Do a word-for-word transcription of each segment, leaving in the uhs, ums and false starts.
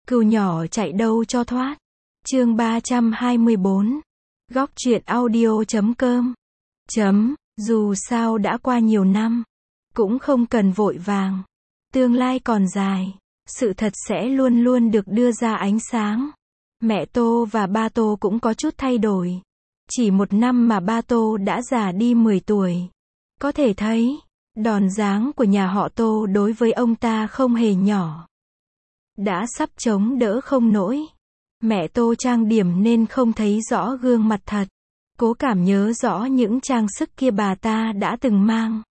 Cừu nhỏ chạy đâu cho thoát. Chương ba trăm hai mươi bốn. Góc truyện audio chấm com. Chấm, dù sao đã qua nhiều năm, cũng không cần vội vàng. Tương lai còn dài, sự thật sẽ luôn luôn được đưa ra ánh sáng. Mẹ Tô và ba Tô cũng có chút thay đổi. Chỉ một năm mà ba Tô đã già đi mười tuổi. Có thể thấy, đòn giáng của nhà họ Tô đối với ông ta không hề nhỏ. Đã sắp chống đỡ không nổi. Mẹ Tô trang điểm nên không thấy rõ gương mặt thật. Cố Cảm nhớ rõ những trang sức kia bà ta đã từng mang.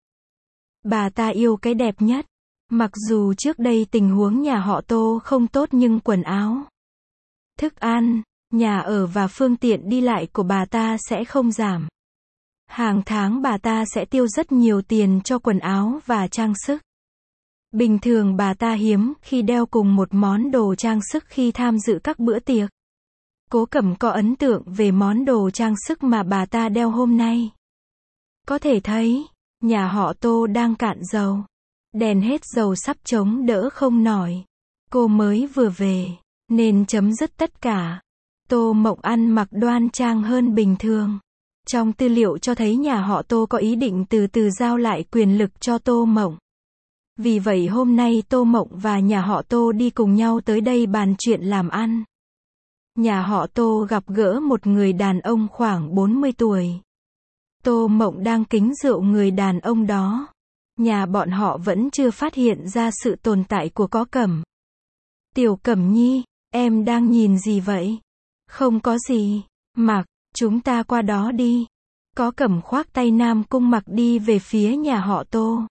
Bà ta yêu cái đẹp nhất. Mặc dù trước đây tình huống nhà họ Tô không tốt nhưng quần áo, thức ăn, nhà ở và phương tiện đi lại của bà ta sẽ không giảm. Hàng tháng bà ta sẽ tiêu rất nhiều tiền cho quần áo và trang sức. Bình thường bà ta hiếm khi đeo cùng một món đồ trang sức khi tham dự các bữa tiệc. Cố Cẩm có ấn tượng về món đồ trang sức mà bà ta đeo hôm nay. Có thể thấy, nhà họ Tô đang cạn dầu. Đèn hết dầu sắp chống đỡ không nổi. Cô mới vừa về, nên chấm dứt tất cả. Tô Mộng ăn mặc đoan trang hơn bình thường. Trong tư liệu cho thấy nhà họ Tô có ý định từ từ giao lại quyền lực cho Tô Mộng. Vì vậy hôm nay Tô Mộng và nhà họ Tô đi cùng nhau tới đây bàn chuyện làm ăn. Nhà họ Tô gặp gỡ một người đàn ông khoảng bốn mươi tuổi. Tô Mộng đang kính rượu người đàn ông đó. Nhà bọn họ vẫn chưa phát hiện ra sự tồn tại của Có Cẩm. Tiểu Cẩm Nhi, em đang nhìn gì vậy? Không có gì, Mặc, chúng ta qua đó đi. Có Cẩm khoác tay Nam Cung Mặc đi về phía nhà họ Tô.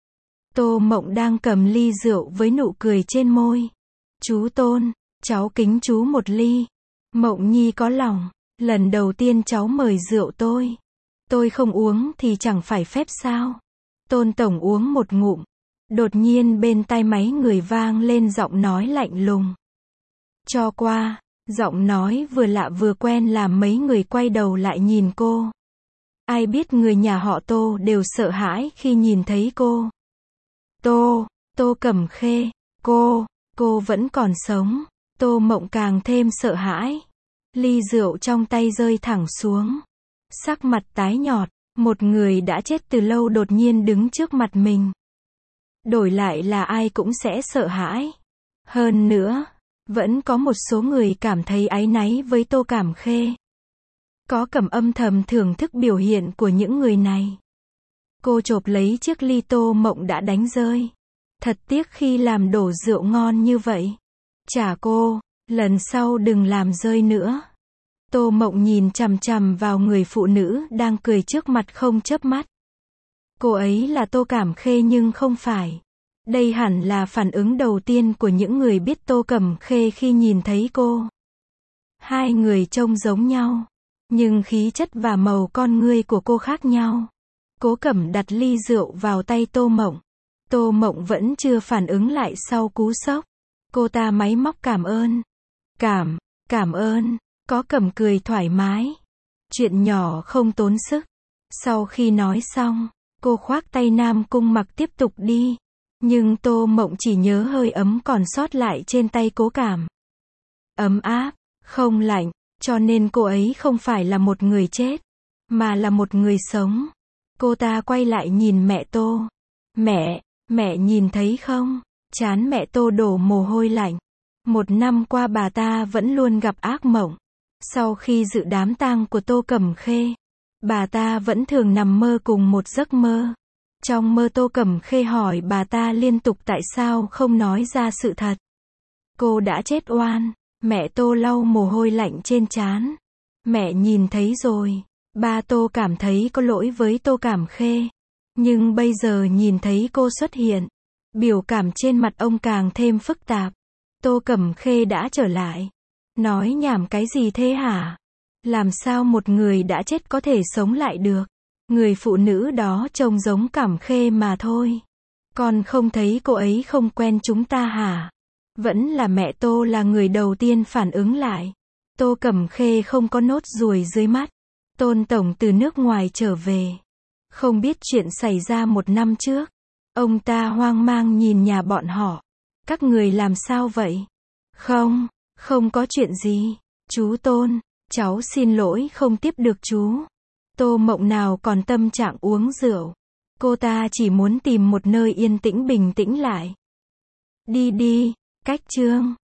Tô Mộng đang cầm ly rượu với nụ cười trên môi. Chú Tôn, cháu kính chú một ly. Mộng Nhi có lòng, lần đầu tiên cháu mời rượu tôi. Tôi không uống thì chẳng phải phép sao? Tôn Tổng uống một ngụm. Đột nhiên bên tai máy người vang lên giọng nói lạnh lùng. Cho qua, giọng nói vừa lạ vừa quen làm mấy người quay đầu lại nhìn cô. Ai biết người nhà họ Tô đều sợ hãi khi nhìn thấy cô. Tô, Tô Cẩm Khê, cô, cô vẫn còn sống. Tô Mộng càng thêm sợ hãi. Ly rượu trong tay rơi thẳng xuống. Sắc mặt tái nhợt, một người đã chết từ lâu đột nhiên đứng trước mặt mình. Đổi lại là ai cũng sẽ sợ hãi. Hơn nữa, vẫn có một số người cảm thấy áy náy với Tô Cẩm Khê. Có Cẩm âm thầm thưởng thức biểu hiện của những người này. Cô chộp lấy chiếc ly Tô Mộng đã đánh rơi. Thật tiếc khi làm đổ rượu ngon như vậy. Chả cô, lần sau đừng làm rơi nữa. Tô Mộng nhìn chằm chằm vào người phụ nữ đang cười trước mặt không chớp mắt. Cô ấy là Tô Cẩm Khê nhưng không phải. Đây hẳn là phản ứng đầu tiên của những người biết Tô Cẩm Khê khi nhìn thấy cô. Hai người trông giống nhau, nhưng khí chất và màu con ngươi của cô khác nhau. Cố Cẩm đặt ly rượu vào tay Tô Mộng. Tô Mộng vẫn chưa phản ứng lại sau cú sốc. Cô ta máy móc cảm ơn. Cảm, cảm ơn. Có Cẩm cười thoải mái. Chuyện nhỏ không tốn sức. Sau khi nói xong, cô khoác tay Nam Cung Mặc tiếp tục đi. Nhưng Tô Mộng chỉ nhớ hơi ấm còn sót lại trên tay Cố Cảm. Ấm áp, không lạnh, cho nên cô ấy không phải là một người chết, mà là một người sống. Cô ta quay lại nhìn mẹ Tô. Mẹ, mẹ nhìn thấy không? Trán mẹ Tô đổ mồ hôi lạnh. Một năm qua bà ta vẫn luôn gặp ác mộng. Sau khi dự đám tang của Tô Cẩm Khê, bà ta vẫn thường nằm mơ cùng một giấc mơ. Trong mơ Tô Cẩm Khê hỏi bà ta liên tục tại sao không nói ra sự thật. Cô đã chết oan. Mẹ Tô lau mồ hôi lạnh trên trán. Mẹ nhìn thấy rồi. Ba Tô cảm thấy có lỗi với Tô Cẩm Khê. Nhưng bây giờ nhìn thấy cô xuất hiện, biểu cảm trên mặt ông càng thêm phức tạp. Tô Cẩm Khê đã trở lại. Nói nhảm cái gì thế hả? Làm sao một người đã chết có thể sống lại được? Người phụ nữ đó trông giống Cẩm Khê mà thôi. Con không thấy cô ấy không quen chúng ta hả? Vẫn là mẹ Tô là người đầu tiên phản ứng lại. Tô Cẩm Khê không có nốt ruồi dưới mắt. Tôn Tổng từ nước ngoài trở về. Không biết chuyện xảy ra một năm trước. Ông ta hoang mang nhìn nhà bọn họ. Các người làm sao vậy? Không, không có chuyện gì. Chú Tôn, cháu xin lỗi không tiếp được chú. Tô Mộng nào còn tâm trạng uống rượu. Cô ta chỉ muốn tìm một nơi yên tĩnh bình tĩnh lại. Đi đi, Cách Trương.